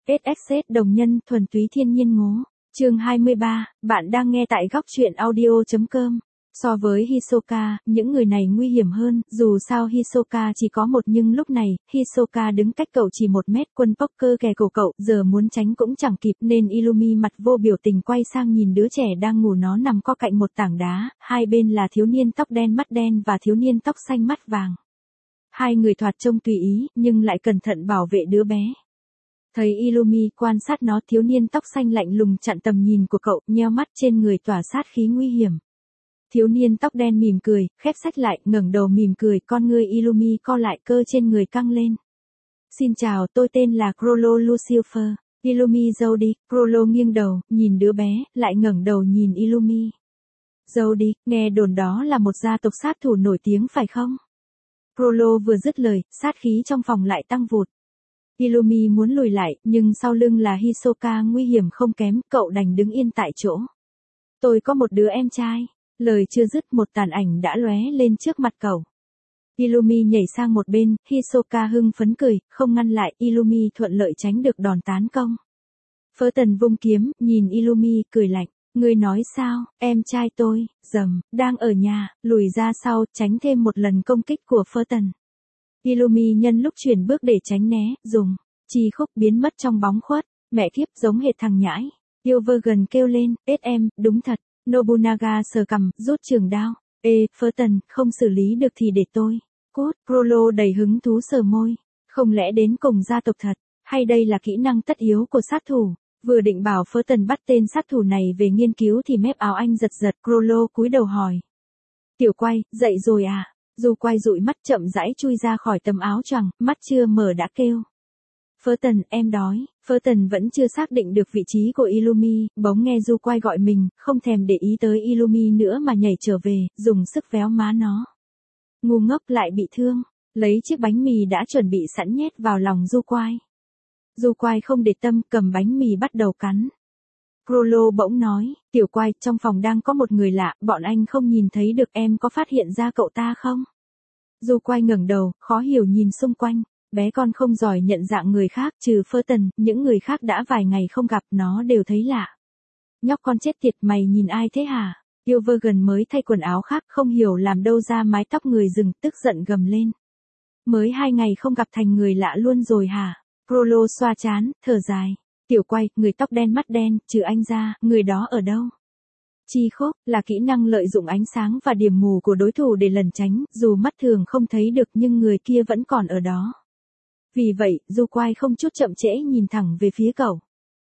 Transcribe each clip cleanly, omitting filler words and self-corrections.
SXS đồng nhân thuần túy thiên nhiên ngố. Chương 23, bạn đang nghe tại góc truyện audio.com. So với Hisoka, những người này nguy hiểm hơn, dù sao Hisoka chỉ có một nhưng lúc này, Hisoka đứng cách cậu chỉ 1 mét, quân poker kè cổ cậu, giờ muốn tránh cũng chẳng kịp nên Illumi mặt vô biểu tình quay sang nhìn đứa trẻ đang ngủ, nó nằm co cạnh một tảng đá, hai bên là thiếu niên tóc đen mắt đen và thiếu niên tóc xanh mắt vàng. Hai người thoạt trông tùy ý, nhưng lại cẩn thận bảo vệ đứa bé. Thấy Illumi quan sát nó, thiếu niên tóc xanh lạnh lùng chặn tầm nhìn của cậu, nheo mắt, trên người tỏa sát khí nguy hiểm. Thiếu niên tóc đen mỉm cười, khép sách lại, ngẩng đầu mỉm cười, con ngươi Illumi co lại, cơ trên người căng lên. Xin chào, tôi tên là Crollo Lucifer. Illumi Jody. Crollo nghiêng đầu, nhìn đứa bé, lại ngẩng đầu nhìn Illumi. Jody, nghe đồn đó là một gia tộc sát thủ nổi tiếng phải không? Crollo vừa dứt lời, sát khí trong phòng lại tăng vụt. Illumi muốn lùi lại, nhưng sau lưng là Hisoka nguy hiểm không kém, cậu đành đứng yên tại chỗ. Tôi có một đứa em trai. Lời chưa dứt, một tàn ảnh đã lóe lên trước mặt cậu. Illumi nhảy sang một bên, Hisoka hưng phấn cười, không ngăn lại, Illumi thuận lợi tránh được đòn tấn công. Phớ Tần vung kiếm, nhìn Illumi, cười lạnh. Ngươi nói sao, em trai tôi, đang ở nhà, lùi ra sau, tránh thêm một lần công kích của Phớ Tần. Illumi nhân lúc chuyển bước để tránh né, dùng chi khúc biến mất trong bóng khuất. Mẹ kiếp, giống hệt thằng nhãi. Ilvergen kêu lên, em, đúng thật. Nobunaga sờ cằm, rút trường đao. Phớ Tần, không xử lý được thì để tôi. Cút, Crollo đầy hứng thú sờ môi. Không lẽ đến cùng gia tộc thật, hay đây là kỹ năng tất yếu của sát thủ? Vừa định bảo Phớ Tần bắt tên sát thủ này về nghiên cứu thì mép áo anh giật giật, Crollo cúi đầu hỏi. Tiểu Quay, dậy rồi à? Du Quay dụi mắt chậm rãi chui ra khỏi tấm áo choàng, mắt chưa mở đã kêu. Phớ Tần, em đói. Phớ Tần vẫn chưa xác định được vị trí của Illumi, bỗng nghe Du Quay gọi mình, không thèm để ý tới Illumi nữa mà nhảy trở về, dùng sức véo má nó. Ngu ngốc, lại bị thương, lấy chiếc bánh mì đã chuẩn bị sẵn nhét vào lòng Du Quay. Du Quay không để tâm, cầm bánh mì bắt đầu cắn. Crollo bỗng nói, Tiểu Quay, trong phòng đang có một người lạ, bọn anh không nhìn thấy được, em có phát hiện ra cậu ta không? Du Quay ngẩng đầu, khó hiểu nhìn xung quanh. Bé con không giỏi nhận dạng người khác, trừ Phớ Tần, những người khác đã vài ngày không gặp, nó đều thấy lạ. Nhóc con chết tiệt, mày nhìn ai thế hả? Ilvergen mới thay quần áo khác, không hiểu làm đâu ra mái tóc người rừng, tức giận gầm lên. Mới 2 ngày không gặp thành người lạ luôn rồi hả? Crollo xoa trán, thở dài. Tiểu Quay, người tóc đen mắt đen, trừ anh ra, người đó ở đâu? Chi khúc, là kỹ năng lợi dụng ánh sáng và điểm mù của đối thủ để lẩn tránh, dù mắt thường không thấy được nhưng người kia vẫn còn ở đó. Vì vậy, Du Quay không chút chậm trễ nhìn thẳng về phía cậu.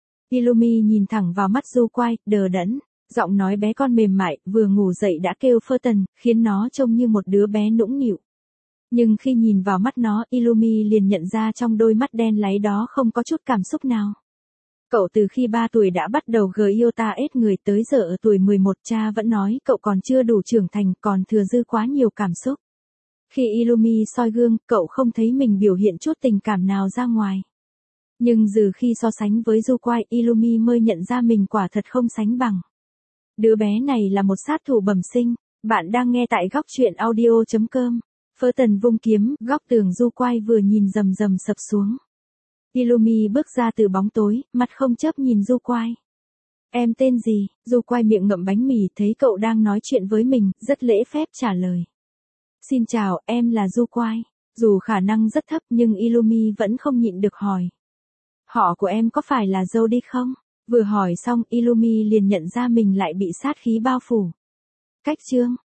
Illumi nhìn thẳng vào mắt Du Quay, đờ đẫn. Giọng nói bé con mềm mại, vừa ngủ dậy đã kêu Phớ Tần, khiến nó trông như một đứa bé nũng nịu. Nhưng khi nhìn vào mắt nó, Illumi liền nhận ra trong đôi mắt đen láy đó không có chút cảm xúc nào. Cậu từ khi 3 tuổi đã bắt đầu Gyota ết người, tới giờ ở tuổi 11 cha vẫn nói cậu còn chưa đủ trưởng thành, còn thừa dư quá nhiều cảm xúc. Khi Illumi soi gương, cậu không thấy mình biểu hiện chút tình cảm nào ra ngoài. Nhưng từ khi so sánh với Du Quay, Illumi mới nhận ra mình quả thật không sánh bằng. Đứa bé này là một sát thủ bẩm sinh. Bạn đang nghe tại góc truyện audio.com. Phớ Tần vung kiếm, góc tường Du Quay vừa nhìn rầm rầm sập xuống. Illumi bước ra từ bóng tối, mặt không chớp nhìn Du Quay. Em tên gì? Du Quay miệng ngậm bánh mì, thấy cậu đang nói chuyện với mình, rất lễ phép trả lời. Xin chào, em là Du Quay. Dù khả năng rất thấp nhưng Illumi vẫn không nhịn được hỏi. Họ của em có phải là Jody không? Vừa hỏi xong, Illumi liền nhận ra mình lại bị sát khí bao phủ. Cách chương.